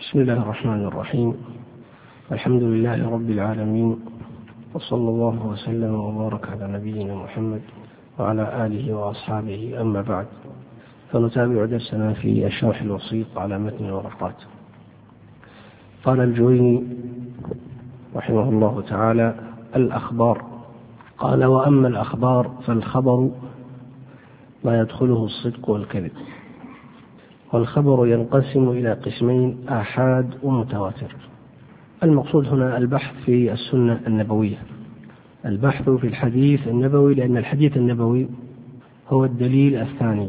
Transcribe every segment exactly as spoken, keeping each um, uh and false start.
بسم الله الرحمن الرحيم. الحمد لله رب العالمين، وصلى الله وسلم وبارك على نبينا محمد وعلى آله وأصحابه، أما بعد، فنتابع درسنا في الشرح الوسيط على متن الورقات. قال الجويني رحمه الله تعالى: الأخبار. قال: وأما الأخبار فالخبر ما يدخله الصدق والكذب. والخبر ينقسم إلى قسمين: آحاد ومتواتر. المقصود هنا البحث في السنة النبوية، البحث في الحديث النبوي، لأن الحديث النبوي هو الدليل الثاني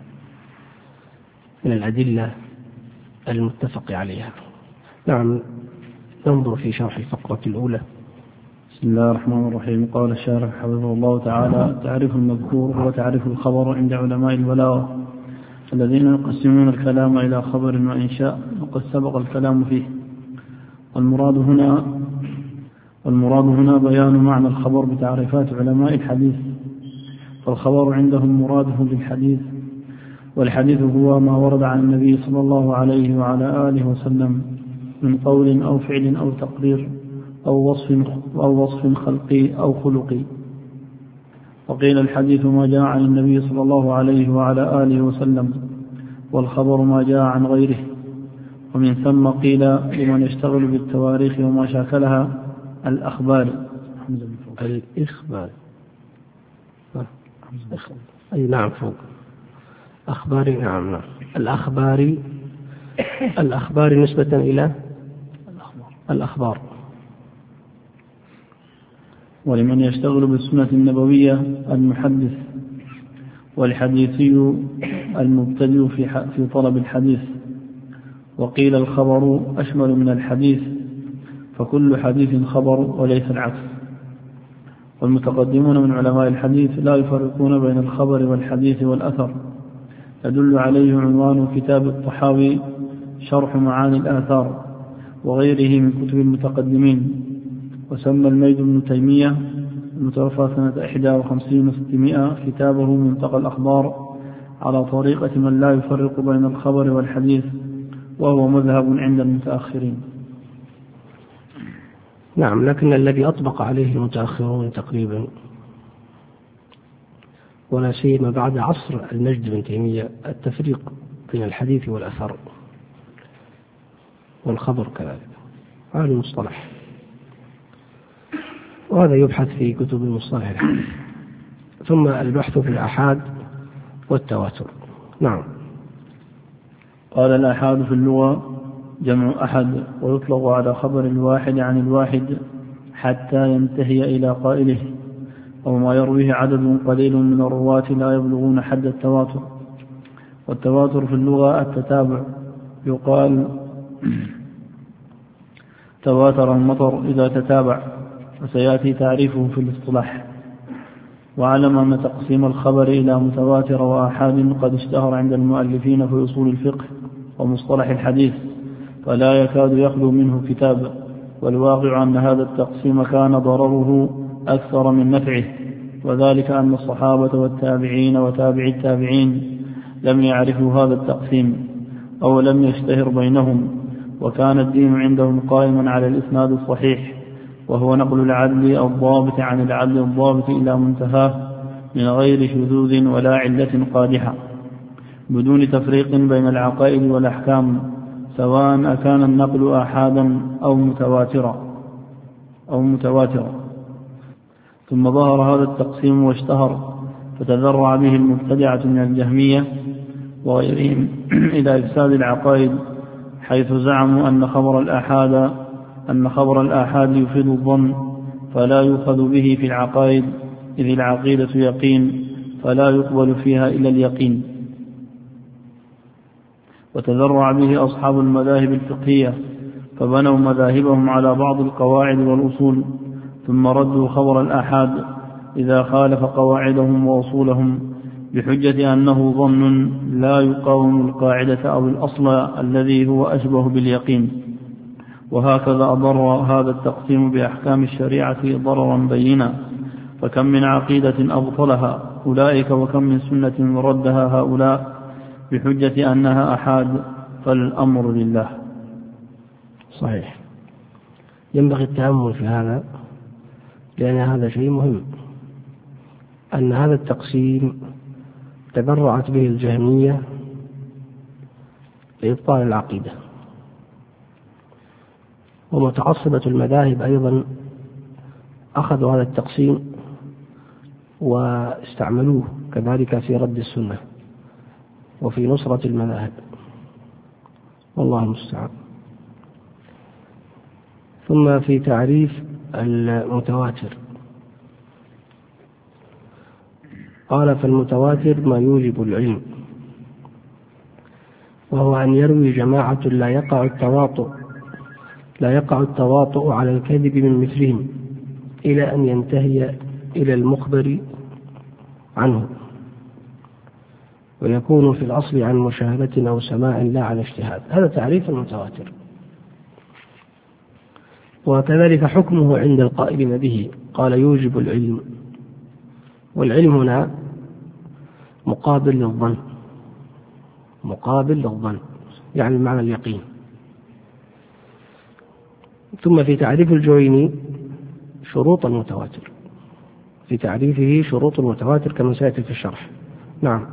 من الأدلة المتفق عليها. نعم، ننظر في شرح الفقرة الأولى. بسم الله الرحمن الرحيم. قال الشارح حفظه الله تعالى: تعريف المذكور هو تعريف الخبر عند علماء البلاغة الذين يقسمون الكلام إلى خبر وإنشاء، وقد سبق الكلام فيه. والمراد هنا والمراد هنا بيان معنى الخبر بتعريفات علماء الحديث. فالخبر عندهم مراده بالحديث، والحديث هو ما ورد عن النبي صلى الله عليه وعلى آله وسلم من قول أو فعل أو تقرير أو وصف أو وصف خلقي أو خلقي. وقيل الحديث ما جاء عن النبي صلى الله عليه وعلى آله وسلم، والخبر ما جاء عن غيره. ومن ثم قيل لمن يشتغل بالتواريخ وما شاكلها: الأخبار. الإخبار. أي نعم، فوق أخبار. نعم نعم الأخبار. الأخبار نسبة إلى الأخبار. ولمن يشتغل بالسنة النبوية: المحدث. والحديثي المبتدئ في في طلب الحديث. وقيل الخبر أشمل من الحديث، فكل حديث خبر وليس العكس. والمتقدمون من علماء الحديث لا يفرقون بين الخبر والحديث والأثر، يدل عليه عنوان كتاب الطحاوي شرح معاني الآثار وغيره من كتب المتقدمين. وسمى الميد بن تيمية المتوفى سنة إحدى وخمسين وستمائة كتابه منتقى الأخبار على طريقة من لا يفرق بين الخبر والحديث، وهو مذهب عند المتأخرين. نعم، لكن الذي أطبق عليه المتأخرون تقريبا، ولا سيما بعد عصر المجد بن تيمية، التفريق بين الحديث والأثر والخبر كذلك، هذا المصطلح، وهذا يبحث في كتب المصطلح الحديث. ثم البحث في الآحاد والتواتر. نعم. قال: الآحاد في اللغة جمع أحد، ويطلق على خبر الواحد عن الواحد حتى ينتهي إلى قائله، أو ما يرويه عدد قليل من الرواة لا يبلغون حد التواتر. والتواتر في اللغة التتابع، يقال تواتر المطر إذا تتابع، وسيأتي تعريفه في الاصطلاح. وعلم أن تقسيم الخبر إلى متواتر وآحاد قد اشتهر عند المؤلفين في أصول الفقه ومصطلح الحديث، فلا يكاد يخلو منه كتاب. والواقع أن هذا التقسيم كان ضرره أكثر من نفعه، وذلك أن الصحابة والتابعين وتابع التابعين لم يعرفوا هذا التقسيم أو لم يشتهر بينهم، وكان الدين عندهم قائما على الإسناد الصحيح، وهو نقل العدل الضابط عن العدل الضابط إلى منتهاه من غير شذوذ ولا علة قادحة، بدون تفريق بين العقائد والأحكام، سواء أكان النقل آحادا أو متواترا أو متواترا. ثم ظهر هذا التقسيم واشتهر، فتذرع به المبتدعة من الجهمية وغيرهم إلى إفساد العقائد، حيث زعموا أن خبر الآحاد أن خبر الآحاد يفيد الظن، فلا يؤخذ به في العقائد، إذ العقيدة يقين فلا يقبل فيها إلا اليقين. وتذرع به أصحاب المذاهب الفقهية، فبنوا مذاهبهم على بعض القواعد والأصول، ثم ردوا خبر الآحاد إذا خالف قواعدهم وأصولهم بحجة أنه ظن لا يقاوم القاعدة أو الأصل الذي هو أشبه باليقين. وهكذا أضر هذا التقسيم بأحكام الشريعة ضررا بينا، فكم من عقيدة أبطلها أولئك، وكم من سنة ردها هؤلاء بحجة أنها أحاد، فالأمر لله. صحيح. ينبغي التأمل في هذا، لأن هذا شيء مهم، أن هذا التقسيم تبرعت به الجهمية لإبطال العقيدة، ومتعصبة المذاهب أيضا أخذوا هذا التقسيم واستعملوه كذلك في رد السنة وفي نصرة المذاهب، والله المستعان. ثم في تعريف المتواتر قال: فالمتواتر ما يوجب العلم، وهو أن يروي جماعة لا يقع التواطؤ لا يقع التواطؤ على الكذب من مثلهم إلى أن ينتهي إلى المخبر عنه، ويكون في الأصل عن مشاهدة أو سماع لا عن اجتهاد. هذا تعريف المتواتر. وكذلك حكمه عند القائلين به، قال: يوجب العلم، والعلم هنا مقابل للظن، مقابل للظن يعني معنى اليقين. ثم في تعريف الجويني شروط المتواتر، في تعريفه شروط المتواتر كما سيأتي في الشرح. نعم.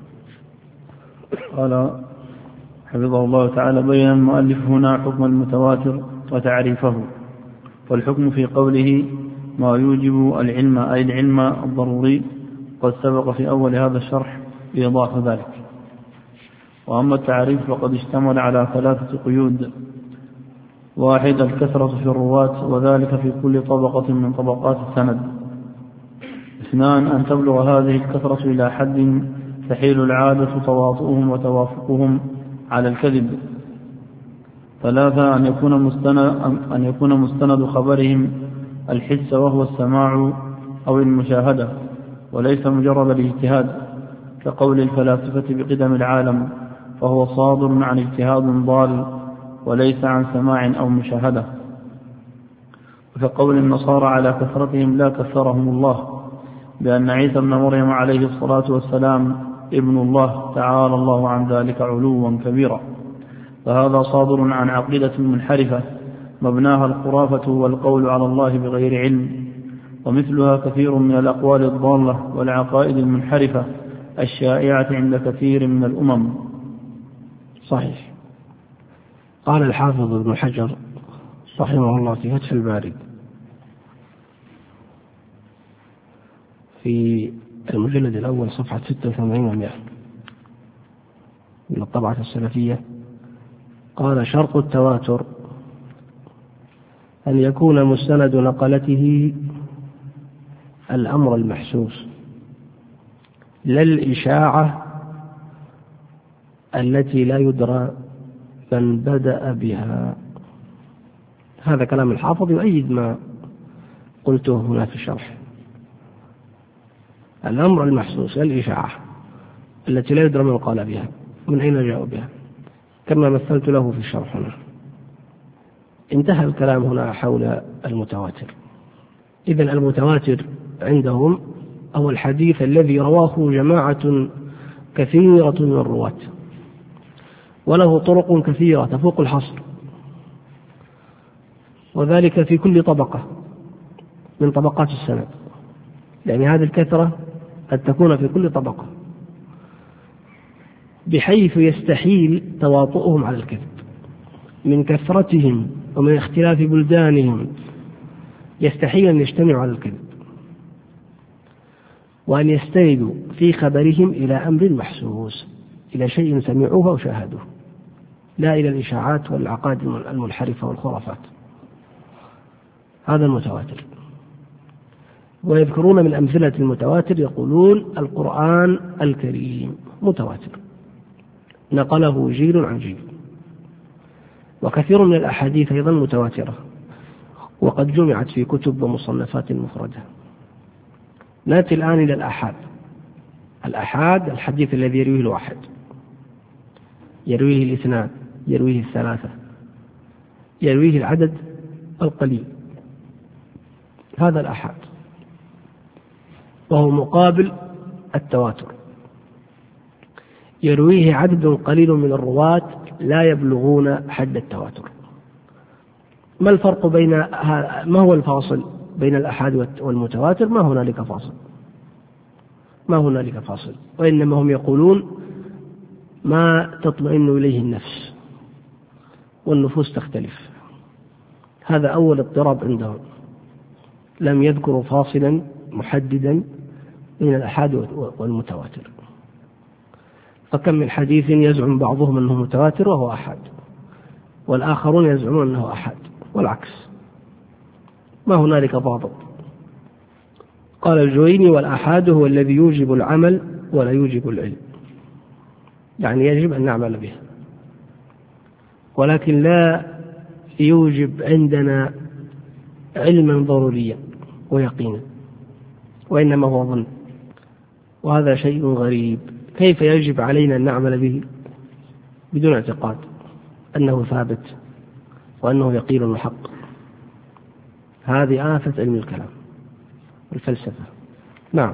قال حفظه الله تعالى: بين المؤلف هنا حكم المتواتر وتعريفه. والحكم في قوله ما يوجب العلم أي العلم الضروري قد سبق في أول هذا الشرح إيضاح ذلك. وأما التعريف فقد اشتمل على ثلاثة قيود: واحد الكثرة في الرواة، وذلك في كل طبقة من طبقات السند. اثنان أن تبلغ هذه الكثرة إلى حد تحيل العادة تواطؤهم وتوافقهم على الكذب. ثلاثة أن يكون مستند, أن يكون مستند خبرهم الحس وهو السماع أو المشاهدة، وليس مجرد الاجتهاد، كقول الفلاسفة بقدم العالم، فهو صادر عن اجتهاد ضال وليس عن سماع أو مشاهدة. وكقول النصارى على كثرتهم لا كثرهم الله، بأن عيسى ابن مريم عليه الصلاة والسلام ابن الله تعالى الله عن ذلك علوا كبيرا. فهذا صادر عن عقيدة منحرفة مبناها الخرافة والقول على الله بغير علم، ومثلها كثير من الأقوال الضالة والعقائد المنحرفة الشائعة عند كثير من الأمم. صحيح. قال الحافظ ابن حجر رحمه الله في فتح الباري في المجلد الأول صفحة ستة وثمانين ومئة من الطبعة السلفية، قال: شرط التواتر أن يكون مستند نقلته الأمر المحسوس، لا الإشاعة التي لا يدرى من بدأ بها. هذا كلام الحافظ يؤيد ما قلته هنا في الشرح. الأمر المحسوس، لا الإشاعة التي لا يدرى من قال بها، من أين جاء بها، كما مثلت له في الشرح هنا. انتهى الكلام هنا حول المتواتر. إذن المتواتر عندهم هو الحديث الذي رواه جماعة كثيرة من الرواة، وله طرق كثيرة تفوق الحصر، وذلك في كل طبقة من طبقات السند، يعني هذه الكثرة قد تكون في كل طبقة، بحيث يستحيل تواطؤهم على الكذب من كثرتهم ومن اختلاف بلدانهم، يستحيل أن يجتمعوا على الكذب، وأن يستندوا في خبرهم إلى أمر محسوس، إلى شيء سمعوه وشاهدوه، لا إلى الإشاعات والعقائد المنحرفة والخرافات. هذا المتواتر. ويذكرون من أمثلة المتواتر يقولون: القرآن الكريم متواتر نقله جيل عن جيل. وكثير من الأحاديث أيضا متواترة، وقد جمعت في كتب ومصنفات مفردة. نأتي الآن إلى الآحاد. الآحاد الحديث الذي يرويه الواحد، يرويه الاثنان، يرويه الثلاثة، يرويه العدد القليل. هذا الآحاد، وهو مقابل التواتر، يرويه عدد قليل من الرواة لا يبلغون حد التواتر. ما الفرق بين ما هو الفاصل بين الآحاد والمتواتر؟ ما هنالك فاصل، ما هنالك فاصل، وإنما هم يقولون ما تطمئن إليه النفس، والنفوس تختلف. هذا أول اضطراب عندهم، لم يذكروا فاصلا محددا بين الآحاد والمتواتر. فكم من حديث يزعم بعضهم أنه متواتر وهو آحاد، والآخرون يزعمون أنه آحاد، والعكس، ما هنالك ضابط. قال الجويني: والآحاد هو الذي يوجب العمل ولا يوجب العلم، يعني يجب أن نعمل به، ولكن لا يوجب عندنا علما ضروريا ويقينا، وإنما هو ظن، وهذا شيء غريب. كيف يجب علينا أن نعمل به بدون اعتقاد أنه ثابت وأنه يقين وحق؟ هذه آفة علم الكلام والفلسفة. نعم.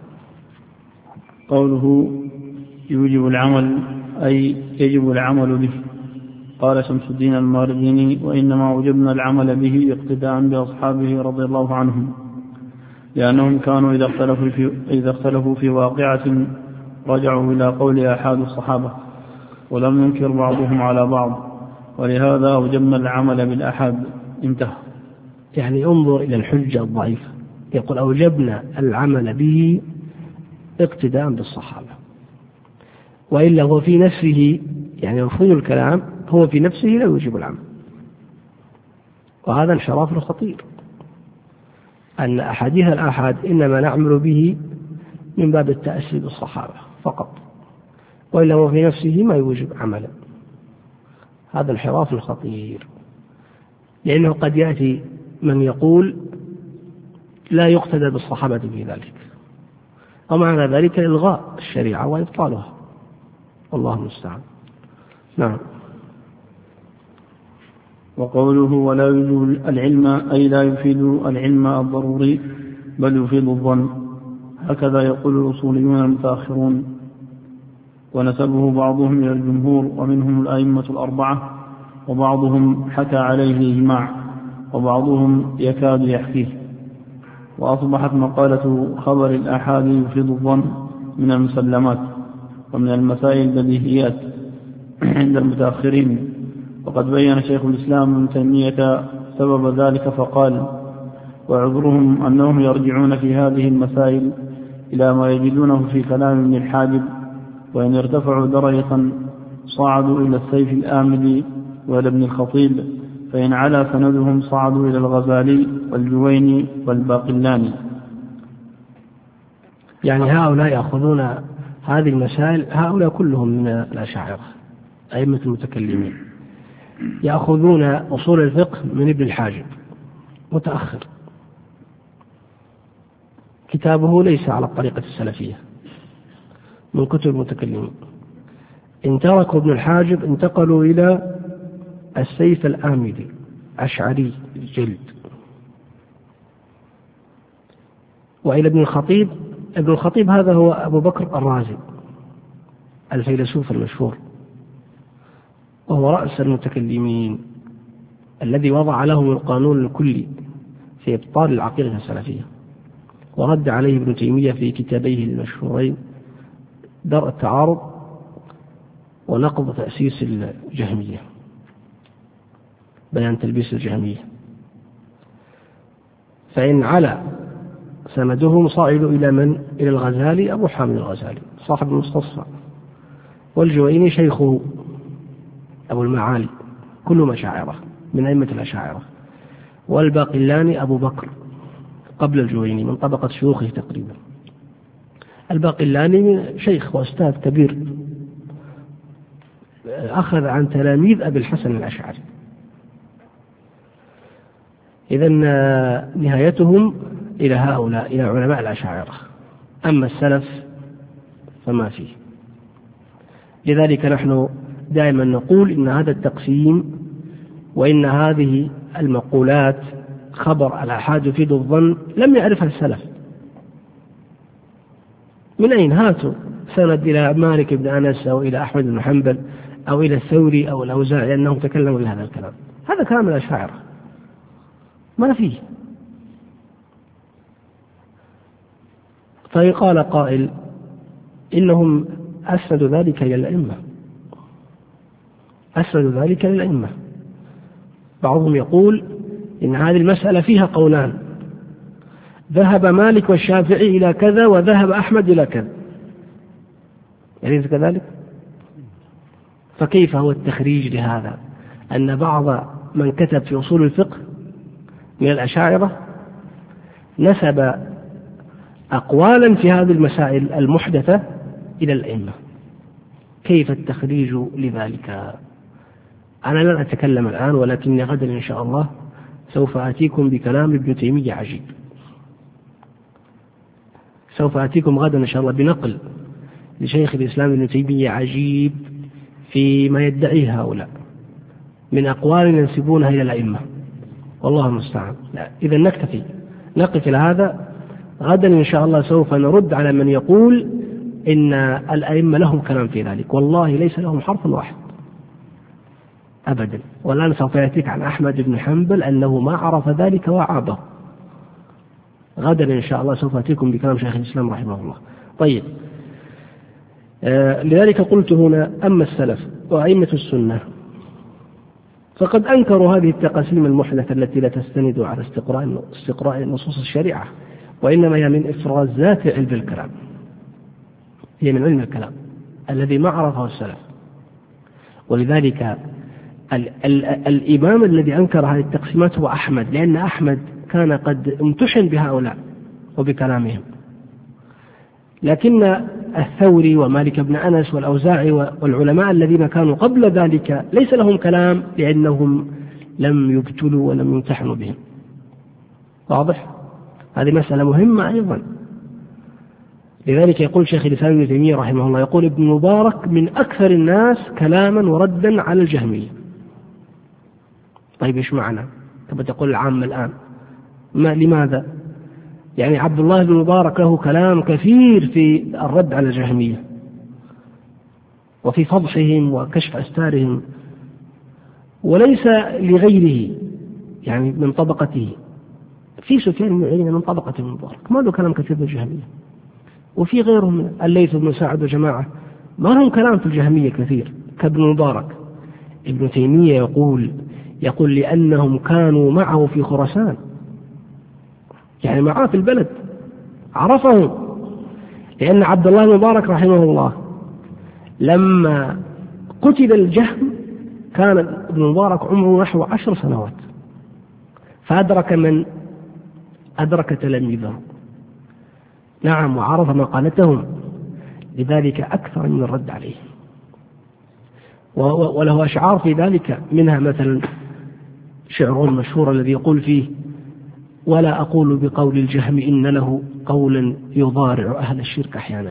قوله يوجب العمل أي يجب العمل به. قال شمس الدين المارديني: وإنما وجبنا العمل به اقتداء بأصحابه رضي الله عنهم، لأنهم كانوا إذا اختلفوا في, إذا اختلفوا في واقعة رجعوا إلى قول آحاد الصحابة، ولم ينكر بعضهم على بعض، ولهذا أوجبنا العمل بالآحاد. انتهى. يعني انظر إلى الحجة الضعيفة، يقول أوجبنا العمل به اقتداء بالصحابة، وإلا هو في نفسه، يعني مفهوم الكلام هو في نفسه لا يوجب العمل، وهذا انحراف خطير. أن أحاديث الآحاد إنما نعمل به من باب التأسي بالصحابة فقط، وإلا هو في نفسه ما يوجب عملا. هذا انحراف خطير، لأنه قد يأتي من يقول لا يقتدى بالصحابة في ذلك، ومعنى ذلك إلغاء الشريعة وإبطالها، والله المستعان. نعم. وقوله ولا يوجب العلم أي لا يفيد العلم الضروري بل يفيد الظن، هكذا يقول الأصوليون المتأخرون، ونسبه بعضهم إلى الجمهور ومنهم الأئمة الأربعة، وبعضهم حكى عليه الإجماع، وبعضهم يكاد يحكيه. وأصبحت مقالة خبر الآحاد يفيد الظن من المسلمات ومن المسائل البديهيات عند المتأخرين. وقد بين شيخ الإسلام ابن تيمية سبب ذلك فقال: وعذرهم أنهم يرجعون في هذه المسائل إلى ما يجدونه في كلام ابن الحاجب، وإن ارتفعوا درجة صعدوا إلى السيف الآمدي وإلى ابن الخطيب، فإن علا سندهم صعدوا إلى الغزالي والجويني والباقلاني. يعني هؤلاء يأخذون هذه المسائل، هؤلاء كلهم من الأشاعرة أئمة المتكلمين، يأخذون أصول الفقه من ابن الحاجب متأخر، كتابه ليس على الطريقة السلفية من كتب المتكلمين. إن تركوا ابن الحاجب انتقلوا إلى السيف الآمدي أشعري الجلد، وإلى ابن الخطيب. ابن الخطيب هذا هو أبو بكر الرازي الفيلسوف المشهور، وهو رأس المتكلمين الذي وضع لهم القانون الكلي في إبطال العقيدة السلفية، ورد عليه ابن تيمية في كتابيه المشهورين درء التعارض ونقض تأسيس الجهمية، بيان تلبيس الجهمية. فإن على سندهم صعدوا إلى من؟ إلى الغزالي أبو حامد الغزالي صاحب المستصفى، والجويني شيخه أبو المعالي، كلهم أشاعرة من أئمة الأشاعرة، والباقلاني أبو بكر قبل الجويني من طبقة شيوخه تقريبا. الباقلاني شيخ وأستاذ كبير، أخذ عن تلاميذ أبي الحسن الأشعري. إذن نهايتهم إلى هؤلاء، إلى علماء الأشاعرة، أما السلف فما فيه. لذلك نحن دائما نقول إن هذا التقسيم وإن هذه المقولات خبر الآحاد يفيد الظن لم يعرفها السلف. من أين هاتوا سند إلى مالك بن أنس أو إلى أحمد بن حنبل أو إلى الثوري أو الأوزاعي أنهم تكلموا بهذا الكلام؟ هذا كلام الأشاعرة، ما فيه. فقال قائل إنهم أسندوا ذلك إلى الأئمة، أسندوا ذلك إلى الأئمة. بعضهم يقول إن هذه المسألة فيها قولان، ذهب مالك والشافعي إلى كذا وذهب أحمد إلى كذا، أليس كذلك؟ فكيف هو التخريج لهذا؟ أن بعض من كتب في أصول الفقه من الأشاعرة نسب أقوالا في هذه المسائل المحدثة إلى الأئمة. كيف التخريج لذلك؟ أنا لن أتكلم الآن، ولكني غدا إن شاء الله سوف آتيكم بكلام ابن تيمية عجيب. سوف آتيكم غدا إن شاء الله بنقل لشيخ الإسلام ابن تيمية عجيب فيما يدعيه هؤلاء من أقوال ينسبونها إلى الأئمة، والله المستعان. إذا نكتفي نقف إلى هذا. غدا إن شاء الله سوف نرد على من يقول إن الأئمة لهم كلام في ذلك. والله ليس لهم حرف واحد أبدا. والآن سوف يأتيك عن أحمد بن حنبل أنه ما عرف ذلك وعابه. غدا إن شاء الله سوف أتيكم بكلام شيخ الإسلام رحمه الله. طيب، آه لذلك قلت هنا أما السلف وأئمة السنة فقد أنكروا هذه التقاسيم المحدثة التي لا تستند على استقراء استقراء نصوص الشريعة، وإنما هي من إفرازات علم الكلام، هي من علم الكلام الذي ما عرفه السلف. ولذلك ال ال الإمام الذي أنكر هذه التقسيمات هو أحمد، لأن أحمد كان قد امتحن بهؤلاء وبكلامهم. لكن الثوري ومالك بن أنس والأوزاعي والعلماء الذين كانوا قبل ذلك ليس لهم كلام، لأنهم لم يبتلوا ولم يمتحنوا بهم. واضح؟ هذه مسألة مهمة أيضا. لذلك يقول شيخ الإسلام ابن تيمية رحمه الله، يقول ابن مبارك من أكثر الناس كلاما وردا على الجهمية. طيب إيش معنى؟ تبى تقول العامة الآن ما لماذا؟ يعني عبد الله بن مبارك له كلام كثير في الرد على الجهمية وفي فضحهم وكشف أستارهم، وليس لغيره يعني من طبقته. في سفيان بن عيينة من طبقة ابن مبارك ما له كلام كثير في الجهمية، وفي غيرهم الليث بن سعد وجماعة ما لهم كلام في الجهمية كثير كابن مبارك. ابن تيمية يقول يقول لأنهم كانوا معه في خراسان، يعني معه في البلد، عرفهم. لأن عبد الله بن مبارك رحمه الله لما قتل الجهم كان ابن مبارك عمره نحو عشر سنوات، فأدرك من أدرك تلاميذه، نعم، وعرف مقالتهم، لذلك أكثر من الرد عليه. وله أشعار في ذلك، منها مثلا شعر مشهور الذي يقول فيه: ولا أقول بقول الجهم إن له قولا يضارع أهل الشرك أحيانا.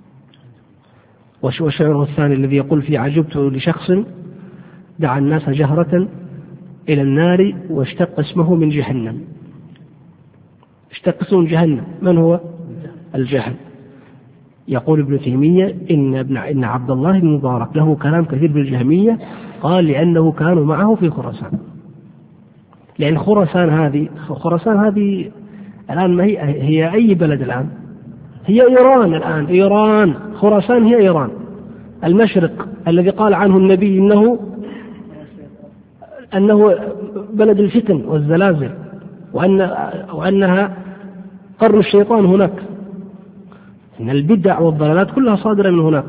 وشعره الثاني الذي يقول فيه: عجبت لشخص دعا الناس جهرة إلى النار واشتق اسمه من جهنم. اشتق اسمه من جهنم، من هو؟ الجهل. يقول ابن تيمية إن ابن إن عبد الله بن مبارك له كلام كثير بالجهمية، قال لأنه كانوا معه في خراسان. لأن خراسان هذه خراسان هذه الآن ما هي هي أي بلد الآن؟ هي إيران الآن. إيران خراسان هي إيران، المشرق الذي قال عنه النبي إنه أنه بلد الفتن والزلازل، وأن وأنها قرن الشيطان هناك، إن البدع والضلالات كلها صادرة من هناك.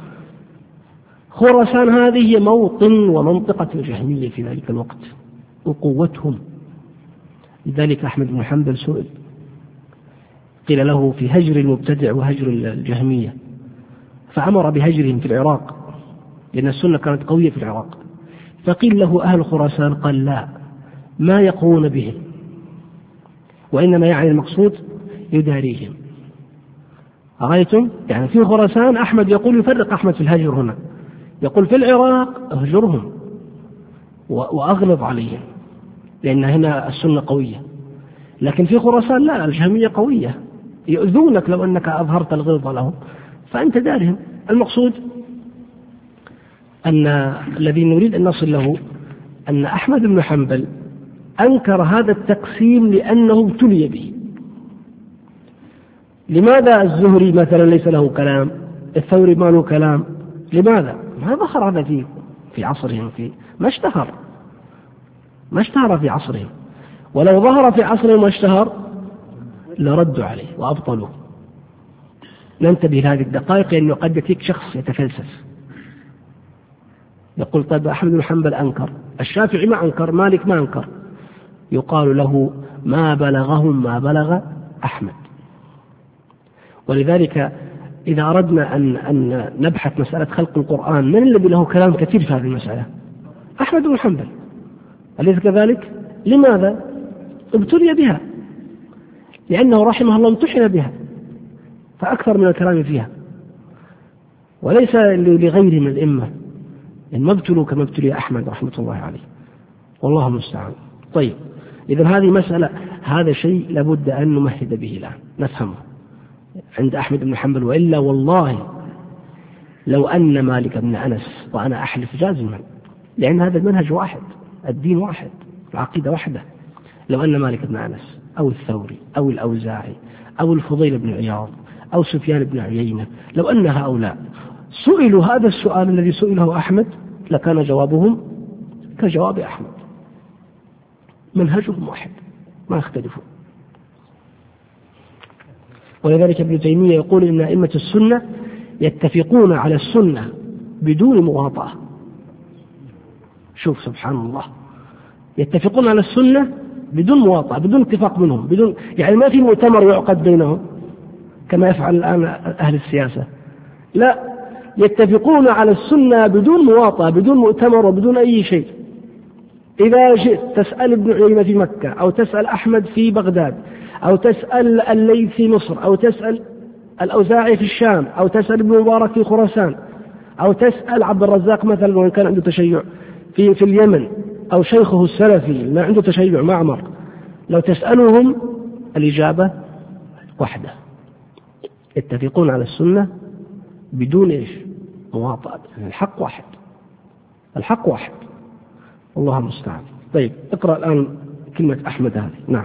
خراسان هذه هي موطن ومنطقة الجهمية في ذلك الوقت وقوتهم. لذلك أحمد بن حنبل سئل، قيل له في هجر المبتدع وهجر الجهمية، فأمر بهجرهم في العراق لأن السنة كانت قوية في العراق. فقيل له أهل خراسان، قال لا، ما يقوون بهم، وإنما يعني المقصود يداريهم. رأيتم؟ يعني في خراسان أحمد يقول، يفرق أحمد في الهجر هنا، يقول في العراق اهجرهم وأغلظ عليهم لأن هنا السنة قوية، لكن في خراسان لا، الجهمية قوية، يؤذونك لو أنك أظهرت الغلظ لهم، فأنت دارهم. المقصود أن الذي نريد أن نصل له أن أحمد بن حنبل أنكر هذا التقسيم لأنه ابتلي به. لماذا الزهري مثلا ليس له كلام، الثوري ما له كلام؟ لماذا؟ ما ظهر هذا في في عصرهم، في ما اشتهر ما اشتهر في عصرهم، ولو ظهر في عصرهم واشتهر لردوا عليه وأبطلوه. ننتبه لهذه الدقائق، لأنه قد يأتيك شخص يتفلسف يقول طيب أحمد بن حنبل أنكر، الشافعي ما أنكر، مالك ما أنكر، يقال له ما بلغهم ما بلغ أحمد. ولذلك إذا أردنا أن, أن نبحث مسألة خلق القرآن، من الذي له كلام كثير في هذه المسألة؟ أحمد بن حنبل، أليس كذلك؟ لماذا؟ ابتلي بها، لأنه رحمه الله امتحن بها فأكثر من الكلام فيها، وليس لغيره من الأئمة إن ما ابتلوا كما ابتلي أحمد رحمة الله عليه، والله المستعان. طيب، إذن هذه مسألة، هذا شيء لابد أن نمهد به الآن نفهمه عند أحمد بن حنبل. وإلا والله لو أن مالك بن أنس، وأنا أحلف جازما لأن هذا المنهج واحد، الدين واحد، العقيدة واحدة، لو أن مالك بن أنس أو الثوري أو الأوزاعي أو الفضيل بن عياض أو سفيان بن عيينة، لو أن هؤلاء سئلوا هذا السؤال الذي سئله أحمد لكان جوابهم كجواب أحمد، منهجهم واحد ما يختلفون. ولذلك ابن تيمية يقول إن أئمة السنة يتفقون على السنة بدون مواطأة. شوف سبحان الله، يتفقون على السنة بدون مواطأة، بدون اتفاق منهم، بدون يعني ما في مؤتمر يعقد بينهم كما يفعل الآن أهل السياسة، لا، يتفقون على السنة بدون مواطأة، بدون مؤتمر وبدون أي شيء. إذا جئت تسأل ابن عيينة في مكة، أو تسأل أحمد في بغداد، أو تسأل الليث في مصر، أو تسأل الأوزاعي في الشام، أو تسأل ابن مبارك في خراسان، أو تسأل عبد الرزاق مثلا وإن كان عنده تشيع في في اليمن، أو شيخه السلفي ما عنده تشيع معمر، لو تسألهم الإجابة واحدة، يتفقون على السنة بدون إيش؟ مواطأة. الحق واحد، الحق واحد، الله المستعان. طيب اقرأ الآن كلمة أحمد هذه. نعم.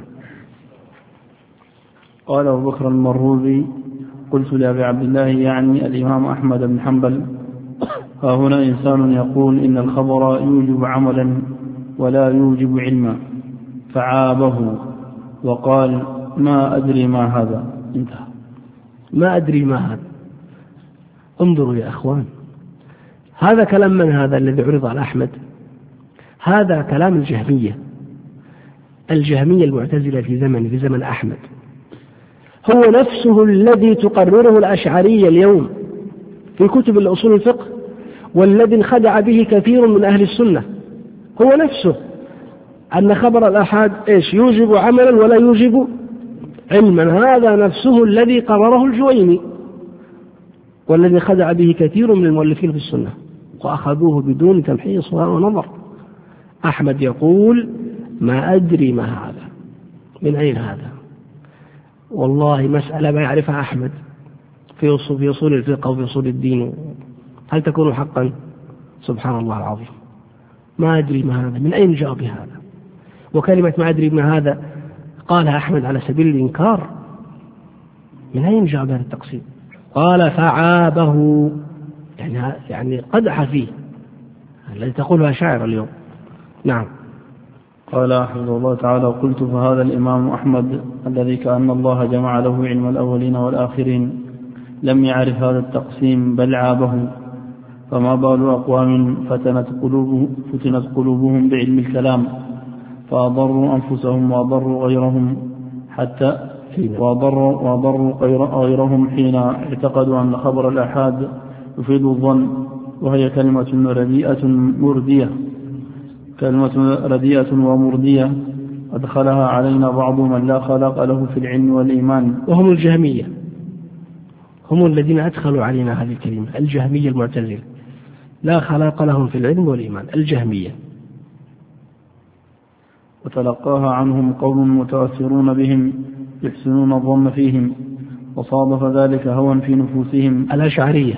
قال أبو بكر المروزي: قلت لأبي عبد الله يعني الإمام أحمد بن حنبل: ها هنا إنسان يقول إن الخبر يوجب عملا ولا يوجب علما، فعابه وقال: ما أدري ما هذا. انتهى. ما أدري ما هذا. انظروا يا أخوان، هذا كلام من هذا الذي عرض على أحمد؟ هذا كلام الجهمية، الجهمية المعتزلة في زمن في زمن أحمد، هو نفسه الذي تقرره الأشعرية اليوم في كتب الأصول الفقه، والذي انخدع به كثير من أهل السنة، هو نفسه أن خبر الآحاد إيش؟ يوجب عملا ولا يوجب علما. هذا نفسه الذي قرره الجويني، والذي خدع به كثير من المؤلفين في السنة وأخذوه بدون تمحيص ونظر. أحمد يقول: ما أدري ما هذا. من أين هذا؟ والله مسألة ما يعرفها أحمد في أصول في أصول الفقه وفي أصول الدين، هل تكون حقا؟ سبحان الله العظيم. ما أدري ما هذا، من أين جاء بهذا؟ وكلمة ما أدري ما هذا قالها أحمد على سبيل الإنكار، من أين جاء بهذا التقسيم؟ قال: فعابه، يعني يعني قدح فيه، الذي تقولها شاعر اليوم. نعم. قال حفظه الله تعالى: قلت: فهذا الإمام أحمد الذي كأن الله جمع له علم الأولين والآخرين لم يعرف هذا التقسيم بل عابه، فما بال أقوام فتنت قلوبهم, فتنت قلوبهم بعلم الكلام فأضروا أنفسهم وأضروا غيرهم حتى وأضروا, وأضروا غيرهم حين اعتقدوا أن خبر الآحاد يفيد الظن، وهي كلمة رديئة مردية كلمة رديئة ومردية أدخلها علينا بعض من لا خلق له في العلم والإيمان، وهم الجهمية، هم الذين أدخلوا علينا هذه الكلمة، الجهمية المعتزلة، لا خلق لهم في العلم والإيمان، الجهمية. وتلقاها عنهم قوم متأثرون بهم يحسنون الظن فيهم، وصادف ذلك هوى في نفوسهم. الأشعرية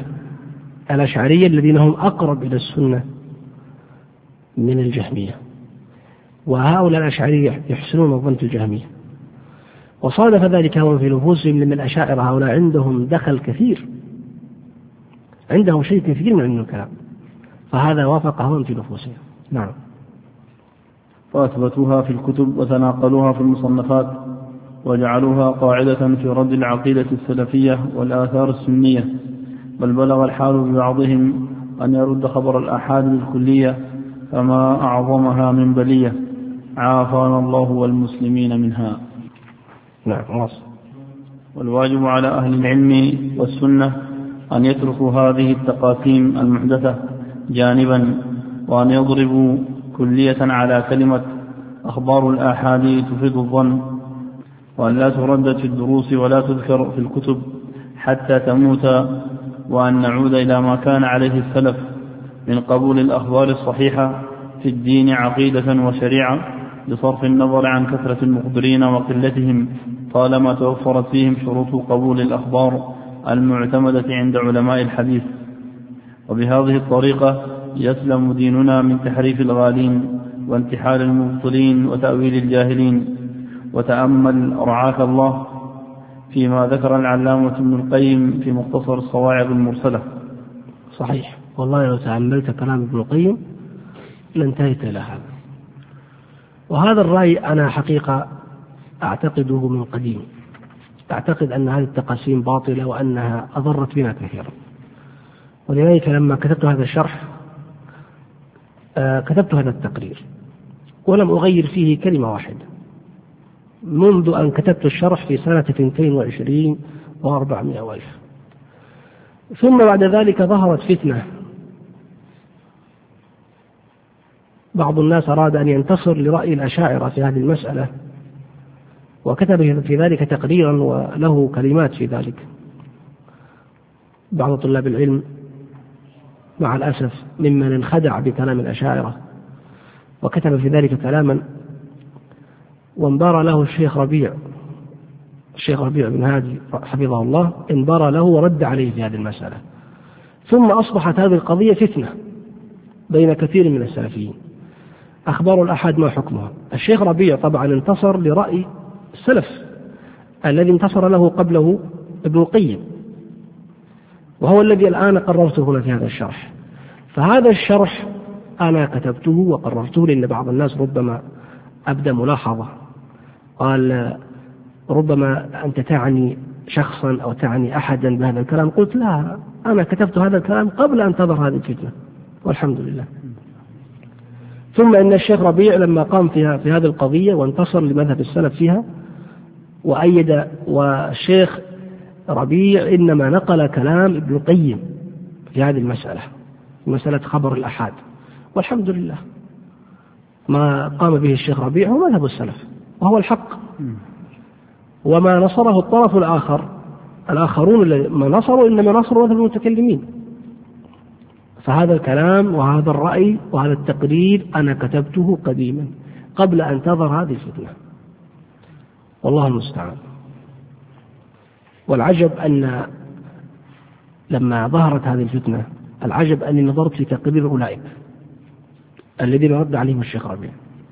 الأشعرية الذين هم أقرب إلى السنة من الجهمية، وهؤلاء الأشعرية يحسنون الظن في الجهمية، وصادف ذلك هم في نفوسهم، لأن الأشاعرة هؤلاء عندهم دخل كثير، عندهم شيء كثير من علم الكلام، فهذا وافقهم في نفوسهم. نعم. فأثبتوها في الكتب وتناقلوها في المصنفات وجعلوها قاعدة في رد العقيدة السلفية والآثار السنية، بل بلغ الحال ببعضهم أن يرد خبر الآحاد بالكلية، فما أعظمها من بلية، عافانا الله والمسلمين منها. نعم. والواجب على أهل العلم والسنة أن يتركوا هذه التقاسيم المحدثة جانبا، وأن يضربوا كلية على كلمة أخبار الآحاد تفيد الظن، وأن لا تردد في الدروس ولا تذكر في الكتب حتى تموت، وأن نعود إلى ما كان عليه السلف من قبول الأخبار الصحيحة في الدين عقيدة وشريعة، بصرف النظر عن كثرة المخبرين وقلتهم، طالما توفرت فيهم شروط قبول الأخبار المعتمدة عند علماء الحديث. وبهذه الطريقة يسلم ديننا من تحريف الغالين وانتحال المبطلين وتأويل الجاهلين. وتأمل رعاك الله فيما ذكر العلامة ابن القيم في مختصر الصواعق المرسلة. صحيح، والله لو تأملت كلام ابن القيم لانتهيت إلى هذا. وهذا الرأي أنا حقيقة أعتقده من قديم، أعتقد أن هذه التقاسيم باطلة وأنها أضرت بنا كثيرا، ولذلك لما كتبت هذا الشرح كتبت هذا التقرير ولم أغير فيه كلمة واحدة منذ أن كتبت الشرح في سنة اثنتين وعشرين وأربعمائة وألف. ثم بعد ذلك ظهرت فتنة، بعض الناس أراد أن ينتصر لرأي الأشاعرة في هذه المسألة، وكتب في ذلك تقريرا وله كلمات في ذلك. بعض طلاب العلم مع الأسف ممن انخدع بكلام الأشاعرة وكتب في ذلك كلاما، وانبار له الشيخ ربيع الشيخ ربيع بن هادي حفظه الله، انبار له ورد عليه في هذه المسألة. ثم أصبحت هذه القضية فتنة بين كثير من السلفيين. أخبار الأحد ما حكمها؟ الشيخ ربيع طبعا انتصر لرأي السلف الذي انتصر له قبله ابن القيم، وهو الذي الآن قررته هنا في هذا الشرح. فهذا الشرح أنا كتبته وقررته، لأن بعض الناس ربما أبدأ ملاحظة، قال ربما أنت تعني شخصا أو تعني أحدا بهذا الكلام. قلت لا، أنا كتبت هذا الكلام قبل أن تظهر هذه الفتنة والحمد لله. ثم إن الشيخ ربيع لما قام فيها في هذه القضية وانتصر لمذهب السلف فيها وأيد، والشيخ ربيع إنما نقل كلام ابن القيم في هذه المسألة، مسألة خبر الأحاد، والحمد لله ما قام به الشيخ ربيع هو مذهب السلف وهو الحق. وما نصره الطرف الآخر الآخرون ما نصروا إنما نصروا مذهب المتكلمين. فهذا الكلام وهذا الرأي وهذا التقرير أنا كتبته قديما قبل أن تظهر هذه الفتنة، والله المستعان. والعجب أن لما ظهرت هذه الفتنة، العجب أني نظرت في تقرير أولئك الذين رد عليهم الشيخ ربيع،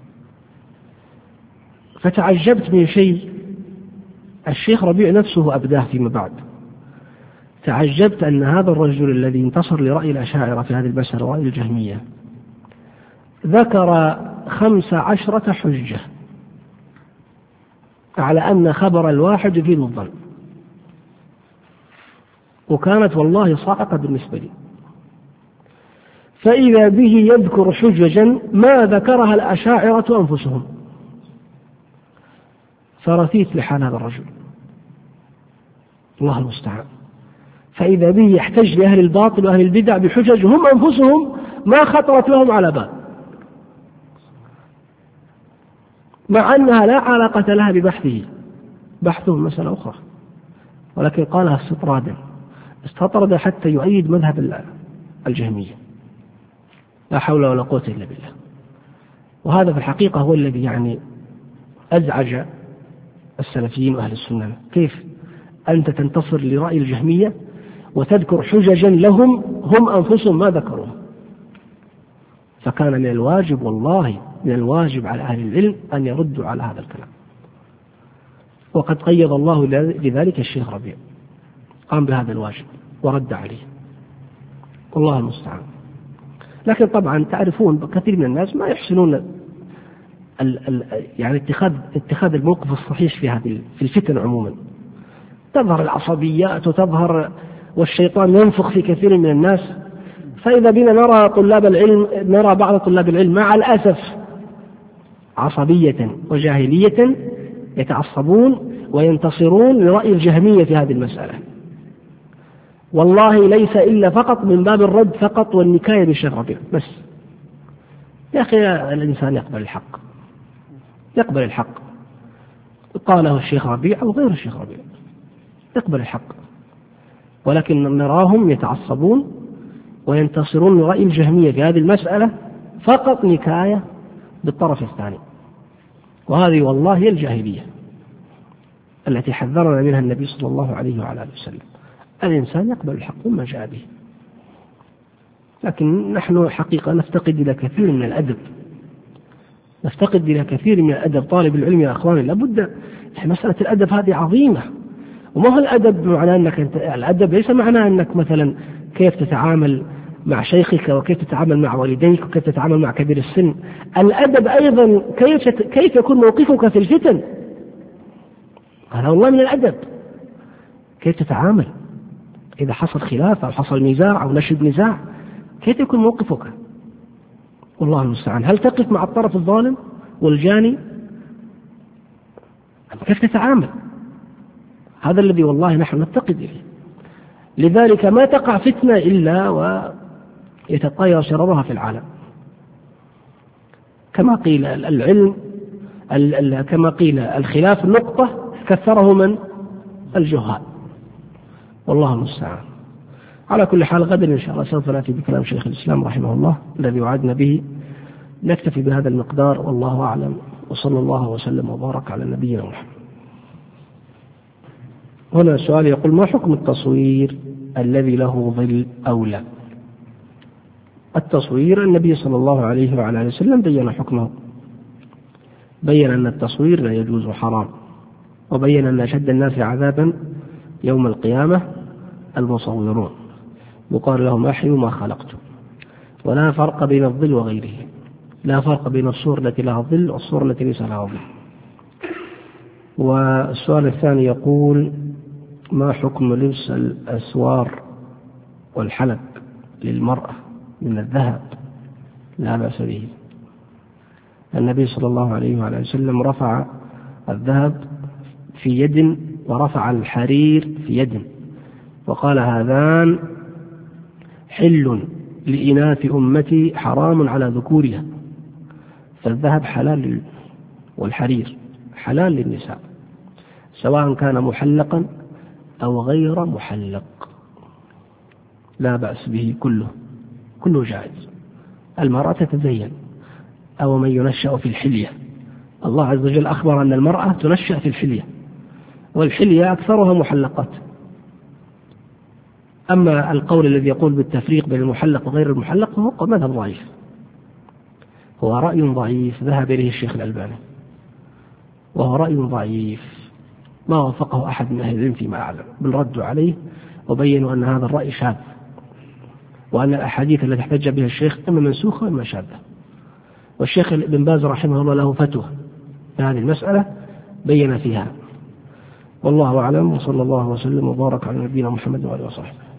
فتعجبت من شيء الشيخ ربيع نفسه أبداه فيما بعد. تعجبت أن هذا الرجل الذي انتصر لرأي الأشاعرة في هذه المسألة ورأي الجهمية ذكر خمس عشرة حجة على أن خبر الواحد يفيد الظن، وكانت والله صاعقة بالنسبة لي. فإذا به يذكر حججا ما ذكرها الأشاعرة أنفسهم، فرثيت لحال هذا الرجل، الله المستعان. فإذا به يحتج لأهل الباطل وأهل البدع بحجج هم أنفسهم ما خطرت لهم على بال، مع أنها لا علاقة لها ببحثه، بحثه مسألة أخرى، ولكن قالها استطرادا، استطرد حتى يؤيد مذهب الجهمية. لا حول ولا قوة إلا بالله. وهذا في الحقيقة هو الذي يعني أزعج السلفيين وأهل السنة. كيف أنت تنتصر لرأي الجهمية وتذكر حججا لهم هم أنفسهم ما ذكروها؟ فكان من الواجب والله من الواجب على أهل العلم أن يردوا على هذا الكلام. وقد قيض الله لذلك الشيخ ربيع، قام بهذا الواجب ورد عليه، والله المستعان. لكن طبعا تعرفون كثير من الناس ما يحسنون ال ال يعني اتخاذ اتخاذ الموقف الصحيح في هذه في الفتن عموما. تظهر العصبيات وتظهر والشيطان ينفخ في كثير من الناس، فإذا بنا نرى طلاب العلم نرى بعض طلاب العلم مع الأسف عصبية وجاهلية يتعصبون وينتصرون لرأي الجهمية في هذه المسألة. والله ليس إلا فقط من باب الرد فقط والنكاية بالشيخ ربيع بس. يا أخي الإنسان يقبل الحق، يقبل الحق قاله الشيخ ربيع أو غير الشيخ ربيع، يقبل الحق، ولكن نراهم يتعصبون وينتصرون لرأي الجهمية في هذه المسألة فقط نكاية بالطرف الثاني. وهذه والله هي الجاهلية التي حذرنا منها النبي صلى الله عليه وعلى آله وسلم. الإنسان يقبل الحق ما جاء به، لكن نحن حقيقة نفتقد إلى كثير من الأدب، نفتقد إلى كثير من الأدب. طالب العلم يا أخواني لابد، مسألة الأدب هذه عظيمة. وما هو الأدب معناه أنك أنت، الأدب ليس معناه أنك مثلا كيف تتعامل مع شيخك وكيف تتعامل مع والديك وكيف تتعامل مع كبير السن. الأدب أيضا كيف كيف يكون موقفك في الفتن، هذا والله من الأدب. كيف تتعامل إذا حصل خلاف أو حصل نزاع أو نشب نزاع، كيف يكون موقفك؟ والله المستعان. هل تقف مع الطرف الظالم والجاني؟ كيف تتعامل؟ هذا الذي والله نحن نفتقد إليه. لذلك ما تقع فتنة إلا ويتطاير شررها في العالم. كما قيل العلم كما قيل الخلاف نقطة كثره من الجهال، والله المستعان. على كل حال غدا إن شاء الله سوف نأتي بكلام شيخ الإسلام رحمه الله الذي وعدنا به. نكتفي بهذا المقدار والله أعلم، وصلى الله وسلم وبارك على نبينا محمد. هنا سؤال يقول: ما حكم التصوير الذي له ظل أو لا؟ التصوير النبي صلى الله عليه وعلى آله وسلم بين حكمه، بين أن التصوير لا يجوز حرام، وبين أن أشد الناس عذابا يوم القيامة المصورون يقال لهم أحيوا ما خلقتم. ولا فرق بين الظل وغيره، لا فرق بين الصور التي لها ظل والصور التي ليس لها ظل. والسؤال الثاني يقول: ما حكم لبس الأسوار والحلق للمرأة من الذهب؟ لا بأس به. النبي صلى الله عليه وعلى وسلم رفع الذهب في يد ورفع الحرير في يد، وقال: هذان حل لإناث أمتي حرام على ذكورها. فالذهب حلال والحرير حلال للنساء، سواء كان محلقا أو غير محلق، لا بأس به، كله كله جائز. المرأة تتزين، أو من ينشأ في الحلية. الله عز وجل أخبر أن المرأة تنشأ في الحلية، والحلية أكثرها محلقات. أما القول الذي يقول بالتفريق بين المحلق وغير المحلق فهو مذهب ضعيف، هو رأي ضعيف ذهب إليه الشيخ الألباني، وهو رأي ضعيف ما وافقه أحد من أهل العلم فيما أعلم، بل ردوا عليه وبينوا أن هذا الرأي شاذ، وأن الأحاديث التي احتج بها الشيخ إما منسوخة وإما شاذة. والشيخ ابن باز رحمه الله له فتوى في هذه المسألة بين فيها. والله أعلم، وصلى الله وسلم وبارك على نبينا محمد وآله وصحبه.